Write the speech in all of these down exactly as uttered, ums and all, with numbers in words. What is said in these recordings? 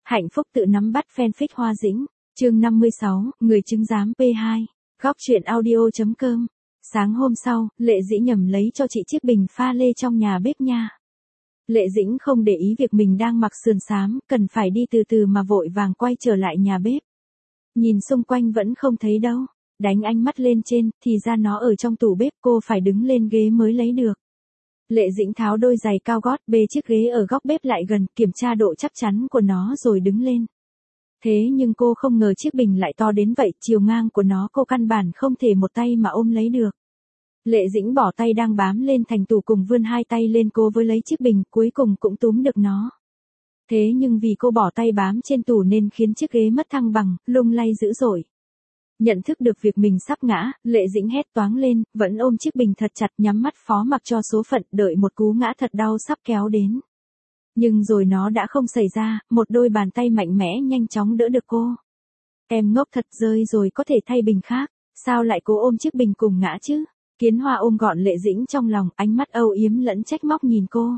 Hạnh phúc tự nắm bắt fanfic Hoa Dĩnh, chương năm mươi sáu, người chứng giám pê hai, góc truyện audio chấm com. Sáng hôm sau, Lệ Dĩ nhầm lấy cho chị chiếc bình pha lê trong nhà bếp nha. Lệ Dĩnh không để ý việc mình đang mặc sườn xám, cần phải đi từ từ mà vội vàng quay trở lại nhà bếp. Nhìn xung quanh vẫn không thấy đâu, đánh ánh mắt lên trên, thì ra nó ở trong tủ bếp, cô phải đứng lên ghế mới lấy được. Lệ Dĩnh tháo đôi giày cao gót, bê chiếc ghế ở góc bếp lại gần, kiểm tra độ chắc chắn của nó rồi đứng lên. Thế nhưng cô không ngờ chiếc bình lại to đến vậy, chiều ngang của nó cô căn bản không thể một tay mà ôm lấy được. Lệ Dĩnh bỏ tay đang bám lên thành tủ cùng vươn hai tay lên cố với lấy chiếc bình, cuối cùng cũng túm được nó. Thế nhưng vì cô bỏ tay bám trên tủ nên khiến chiếc ghế mất thăng bằng, lung lay dữ dội. Nhận thức được việc mình sắp ngã, Lệ Dĩnh hét toáng lên, vẫn ôm chiếc bình thật chặt, nhắm mắt phó mặc cho số phận, đợi một cú ngã thật đau sắp kéo đến. Nhưng rồi nó đã không xảy ra, một đôi bàn tay mạnh mẽ nhanh chóng đỡ được cô. Em ngốc thật, rơi rồi có thể thay bình khác, sao lại cố ôm chiếc bình cùng ngã chứ? Kiến Hoa ôm gọn Lệ Dĩnh trong lòng, ánh mắt âu yếm lẫn trách móc nhìn cô.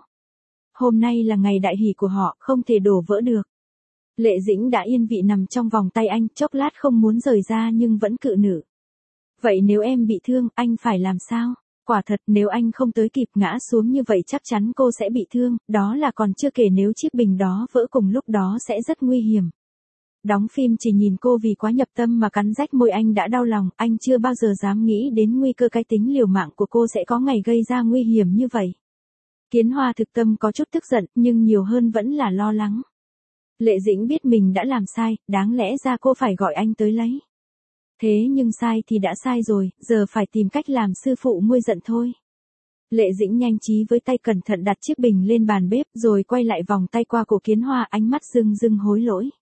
Hôm nay là ngày đại hỷ của họ, không thể đổ vỡ được. Lệ Dĩnh đã yên vị nằm trong vòng tay anh, chốc lát không muốn rời ra nhưng vẫn cự nữ. Vậy nếu em bị thương, anh phải làm sao? Quả thật, nếu anh không tới kịp ngã xuống như vậy chắc chắn cô sẽ bị thương, đó là còn chưa kể nếu chiếc bình đó vỡ cùng lúc đó sẽ rất nguy hiểm. Đóng phim chỉ nhìn cô vì quá nhập tâm mà cắn rách môi, anh đã đau lòng, anh chưa bao giờ dám nghĩ đến nguy cơ cái tính liều mạng của cô sẽ có ngày gây ra nguy hiểm như vậy. Kiến Hoa thực tâm có chút tức giận, nhưng nhiều hơn vẫn là lo lắng. Lệ Dĩnh biết mình đã làm sai, đáng lẽ ra cô phải gọi anh tới lấy. Thế nhưng sai thì đã sai rồi, giờ phải tìm cách làm sư phụ nguôi giận thôi. Lệ Dĩnh nhanh trí với tay cẩn thận đặt chiếc bình lên bàn bếp rồi quay lại vòng tay qua cổ Kiến Hoa, ánh mắt rưng rưng hối lỗi.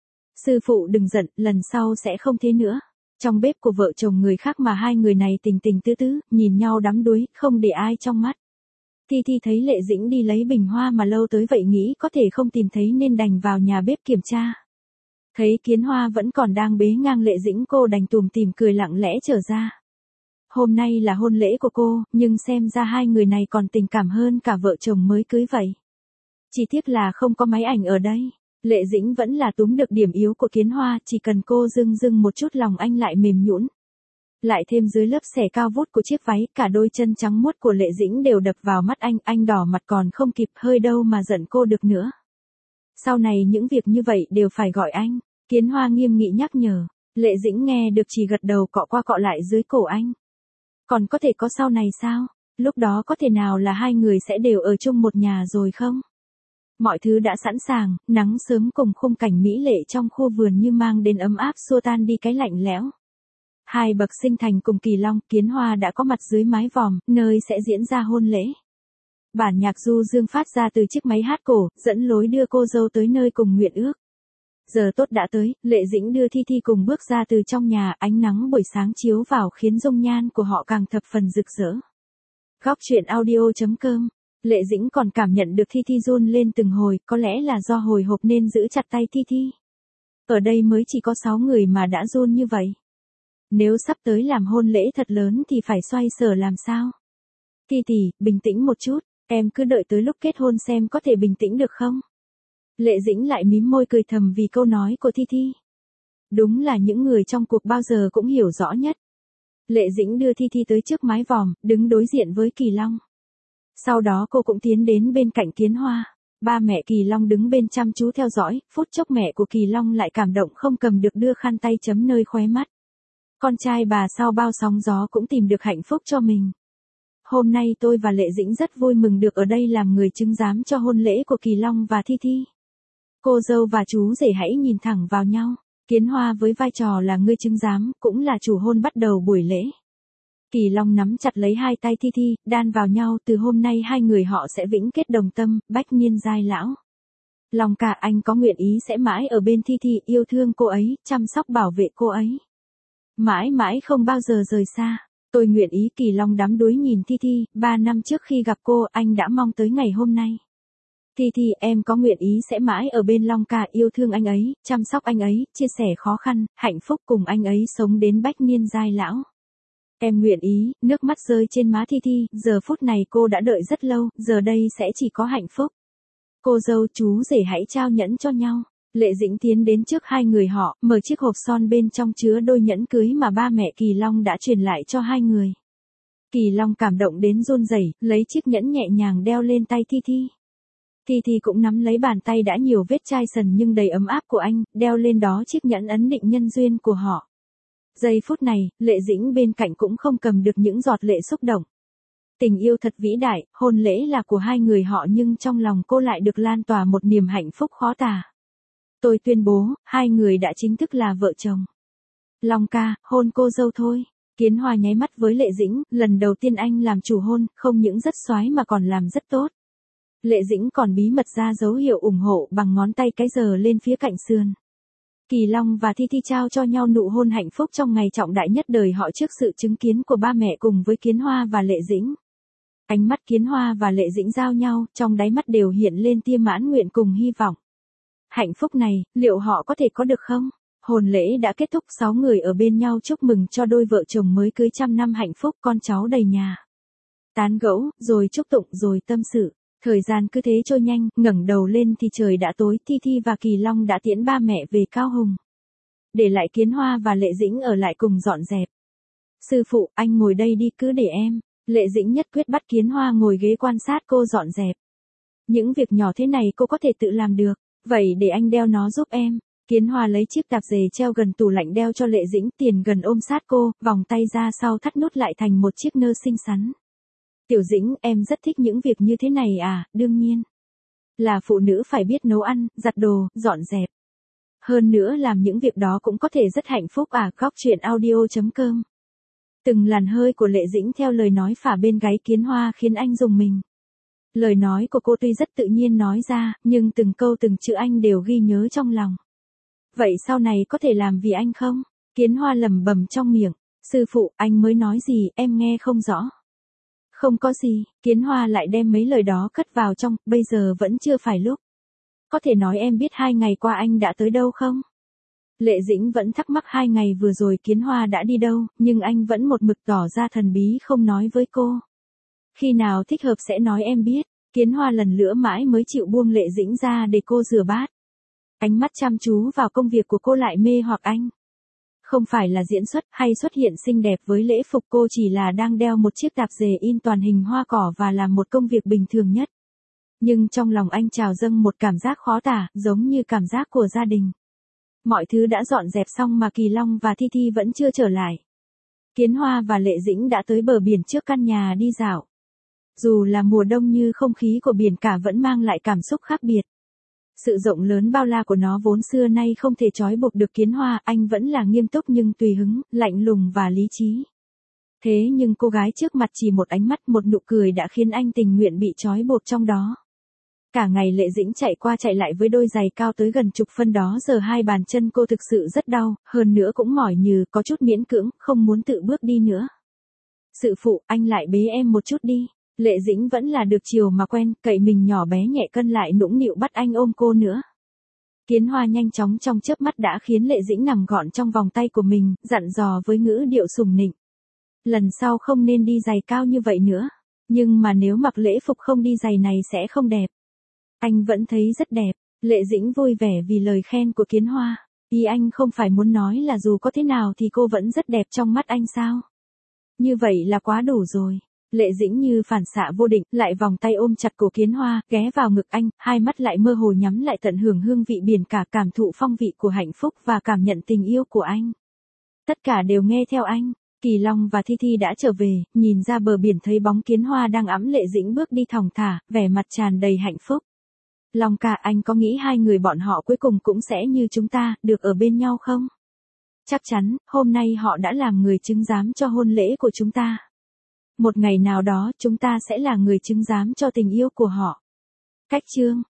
Sư phụ đừng giận, lần sau sẽ không thế nữa. Trong bếp của vợ chồng người khác mà hai người này tình tình tứ tứ, nhìn nhau đắm đuối, không để ai trong mắt. Thi Thi thấy Lệ Dĩnh đi lấy bình hoa mà lâu tới vậy nghĩ có thể không tìm thấy nên đành vào nhà bếp kiểm tra. Thấy Kiến Hoa vẫn còn đang bế ngang Lệ Dĩnh, cô đành tủm tỉm cười lặng lẽ trở ra. Hôm nay là hôn lễ của cô, nhưng xem ra hai người này còn tình cảm hơn cả vợ chồng mới cưới vậy. Chỉ tiếc là không có máy ảnh ở đây. Lệ Dĩnh vẫn là túm được điểm yếu của Kiến Hoa, chỉ cần cô dưng dưng một chút lòng anh lại mềm nhũn. Lại thêm dưới lớp xẻ cao vút của chiếc váy, cả đôi chân trắng muốt của Lệ Dĩnh đều đập vào mắt anh, anh đỏ mặt còn không kịp hơi đâu mà giận cô được nữa. Sau này những việc như vậy đều phải gọi anh, Kiến Hoa nghiêm nghị nhắc nhở. Lệ Dĩnh nghe được chỉ gật đầu, cọ qua cọ lại dưới cổ anh. Còn có thể có sau này sao? Lúc đó có thể nào là hai người sẽ đều ở chung một nhà rồi không? Mọi thứ đã sẵn sàng, nắng sớm cùng khung cảnh mỹ lệ trong khu vườn như mang đến ấm áp xua tan đi cái lạnh lẽo. Hai bậc sinh thành cùng Kỳ Long, Kiến Hoa đã có mặt dưới mái vòm, nơi sẽ diễn ra hôn lễ. Bản nhạc du dương phát ra từ chiếc máy hát cổ, dẫn lối đưa cô dâu tới nơi cùng nguyện ước. Giờ tốt đã tới, Lệ Dĩnh đưa Thi Thi cùng bước ra từ trong nhà, ánh nắng buổi sáng chiếu vào khiến dung nhan của họ càng thập phần rực rỡ. Góc truyện audio chấm com. Lệ Dĩnh còn cảm nhận được Thi Thi run lên từng hồi, có lẽ là do hồi hộp nên giữ chặt tay Thi Thi. Ở đây mới chỉ có sáu người mà đã run như vậy. Nếu sắp tới làm hôn lễ thật lớn thì phải xoay sở làm sao? Thi Thi, bình tĩnh một chút, em cứ đợi tới lúc kết hôn xem có thể bình tĩnh được không? Lệ Dĩnh lại mím môi cười thầm vì câu nói của Thi Thi. Đúng là những người trong cuộc bao giờ cũng hiểu rõ nhất. Lệ Dĩnh đưa Thi Thi tới trước mái vòm, đứng đối diện với Kỳ Long. Sau đó cô cũng tiến đến bên cạnh Kiến Hoa. Ba mẹ Kỳ Long đứng bên chăm chú theo dõi, phút chốc mẹ của Kỳ Long lại cảm động không cầm được đưa khăn tay chấm nơi khóe mắt. Con trai bà sau bao sóng gió cũng tìm được hạnh phúc cho mình. Hôm nay tôi và Lệ Dĩnh rất vui mừng được ở đây làm người chứng giám cho hôn lễ của Kỳ Long và Thi Thi. Cô dâu và chú rể hãy nhìn thẳng vào nhau. Kiến Hoa với vai trò là người chứng giám, cũng là chủ hôn bắt đầu buổi lễ. Kỳ Long nắm chặt lấy hai tay Thi Thi, đan vào nhau, từ hôm nay hai người họ sẽ vĩnh kết đồng tâm, bách niên giai lão. Long ca, anh có nguyện ý sẽ mãi ở bên Thi Thi, yêu thương cô ấy, chăm sóc bảo vệ cô ấy. Mãi mãi không bao giờ rời xa. Tôi nguyện ý. Kỳ Long đắm đuối nhìn Thi Thi, ba năm trước khi gặp cô, anh đã mong tới ngày hôm nay. Thi Thi, em có nguyện ý sẽ mãi ở bên Long ca, yêu thương anh ấy, chăm sóc anh ấy, chia sẻ khó khăn, hạnh phúc cùng anh ấy sống đến bách niên giai lão. Em nguyện ý. Nước mắt rơi trên má Thi Thi, giờ phút này cô đã đợi rất lâu, giờ đây sẽ chỉ có hạnh phúc. Cô dâu chú rể hãy trao nhẫn cho nhau. Lệ Dĩnh tiến đến trước hai người họ, mở chiếc hộp son bên trong chứa đôi nhẫn cưới mà ba mẹ Kỳ Long đã truyền lại cho hai người. Kỳ Long cảm động đến run rẩy, lấy chiếc nhẫn nhẹ nhàng đeo lên tay Thi Thi. Thi Thi cũng nắm lấy bàn tay đã nhiều vết chai sần nhưng đầy ấm áp của anh, đeo lên đó chiếc nhẫn ấn định nhân duyên của họ. Giây phút này, Lệ Dĩnh bên cạnh cũng không cầm được những giọt lệ xúc động. Tình yêu thật vĩ đại, hôn lễ là của hai người họ nhưng trong lòng cô lại được lan tỏa một niềm hạnh phúc khó tả. Tôi tuyên bố, hai người đã chính thức là vợ chồng. Long ca, hôn cô dâu thôi. Kiến Hoa nháy mắt với Lệ Dĩnh, lần đầu tiên anh làm chủ hôn, không những rất soái mà còn làm rất tốt. Lệ Dĩnh còn bí mật ra dấu hiệu ủng hộ bằng ngón tay cái giờ lên phía cạnh sườn. Kỳ Long và Thi Thi trao cho nhau nụ hôn hạnh phúc trong ngày trọng đại nhất đời họ trước sự chứng kiến của ba mẹ cùng với Kiến Hoa và Lệ Dĩnh. Ánh mắt Kiến Hoa và Lệ Dĩnh giao nhau, trong đáy mắt đều hiện lên tia mãn nguyện cùng hy vọng. Hạnh phúc này, liệu họ có thể có được không? Hôn lễ đã kết thúc, sáu người ở bên nhau chúc mừng cho đôi vợ chồng mới cưới trăm năm hạnh phúc, con cháu đầy nhà. Tán gẫu, rồi chúc tụng, rồi tâm sự. Thời gian cứ thế trôi nhanh, ngẩng đầu lên thì trời đã tối, Thi Thi và Kỳ Long đã tiễn ba mẹ về Cao Hùng. Để lại Kiến Hoa và Lệ Dĩnh ở lại cùng dọn dẹp. Sư phụ, anh ngồi đây đi, cứ để em. Lệ Dĩnh nhất quyết bắt Kiến Hoa ngồi ghế quan sát cô dọn dẹp. Những việc nhỏ thế này cô có thể tự làm được, vậy để anh đeo nó giúp em. Kiến Hoa lấy chiếc tạp dề treo gần tủ lạnh đeo cho Lệ Dĩnh, tiền gần ôm sát cô, vòng tay ra sau thắt nút lại thành một chiếc nơ xinh xắn. Tiểu Dĩnh, em rất thích những việc như thế này à, đương nhiên. Là phụ nữ phải biết nấu ăn, giặt đồ, dọn dẹp. Hơn nữa làm những việc đó cũng có thể rất hạnh phúc à, góc truyện audio chấm com. Từng làn hơi của Lệ Dĩnh theo lời nói phả bên gáy Kiến Hoa khiến anh rùng mình. Lời nói của cô tuy rất tự nhiên nói ra, nhưng từng câu từng chữ anh đều ghi nhớ trong lòng. Vậy sau này có thể làm vì anh không? Kiến Hoa lẩm bẩm trong miệng. Sư phụ, anh mới nói gì, em nghe không rõ. Không có gì, Kiến Hoa lại đem mấy lời đó cất vào trong, bây giờ vẫn chưa phải lúc. Có thể nói em biết hai ngày qua anh đã tới đâu không? Lệ Dĩnh vẫn thắc mắc hai ngày vừa rồi Kiến Hoa đã đi đâu, nhưng anh vẫn một mực tỏ ra thần bí không nói với cô. Khi nào thích hợp sẽ nói em biết. Kiến Hoa lần nữa mãi mới chịu buông Lệ Dĩnh ra để cô rửa bát. Ánh mắt chăm chú vào công việc của cô lại mê hoặc anh. Không phải là diễn xuất hay xuất hiện xinh đẹp với lễ phục, cô chỉ là đang đeo một chiếc tạp dề in toàn hình hoa cỏ và làm một công việc bình thường nhất. Nhưng trong lòng anh trào dâng một cảm giác khó tả, giống như cảm giác của gia đình. Mọi thứ đã dọn dẹp xong mà Kỳ Long và Thi Thi vẫn chưa trở lại. Kiến Hoa và Lệ Dĩnh đã tới bờ biển trước căn nhà đi dạo. Dù là mùa đông như không khí của biển cả vẫn mang lại cảm xúc khác biệt. Sự rộng lớn bao la của nó vốn xưa nay không thể trói buộc được Kiến Hoa, anh vẫn là nghiêm túc nhưng tùy hứng, lạnh lùng và lý trí. Thế nhưng cô gái trước mặt chỉ một ánh mắt, một nụ cười đã khiến anh tình nguyện bị trói buộc trong đó. Cả ngày Lệ Dĩnh chạy qua chạy lại với đôi giày cao tới gần chục phân đó, giờ hai bàn chân cô thực sự rất đau, hơn nữa cũng mỏi nhừ, có chút miễn cưỡng, không muốn tự bước đi nữa. Sư phụ, anh lại bế em một chút đi. Lệ Dĩnh vẫn là được chiều mà quen, cậy mình nhỏ bé nhẹ cân lại nũng nịu bắt anh ôm cô nữa. Kiến Hoa nhanh chóng trong chớp mắt đã khiến Lệ Dĩnh nằm gọn trong vòng tay của mình, dặn dò với ngữ điệu sùng nịnh. Lần sau không nên đi giày cao như vậy nữa. Nhưng mà nếu mặc lễ phục không đi giày này sẽ không đẹp. Anh vẫn thấy rất đẹp. Lệ Dĩnh vui vẻ vì lời khen của Kiến Hoa. Ý anh không phải muốn nói là dù có thế nào thì cô vẫn rất đẹp trong mắt anh sao? Như vậy là quá đủ rồi. Lệ Dĩnh như phản xạ vô định, lại vòng tay ôm chặt cổ Kiến Hoa, ghé vào ngực anh, hai mắt lại mơ hồ nhắm lại tận hưởng hương vị biển cả, cảm thụ phong vị của hạnh phúc và cảm nhận tình yêu của anh. Tất cả đều nghe theo anh. Kỳ Long và Thi Thi đã trở về, nhìn ra bờ biển thấy bóng Kiến Hoa đang ẵm Lệ Dĩnh bước đi thong thả, vẻ mặt tràn đầy hạnh phúc. Long ca, anh có nghĩ hai người bọn họ cuối cùng cũng sẽ như chúng ta, được ở bên nhau không? Chắc chắn, hôm nay họ đã làm người chứng giám cho hôn lễ của chúng ta. Một ngày nào đó, chúng ta sẽ là người chứng giám cho tình yêu của họ. Cách chương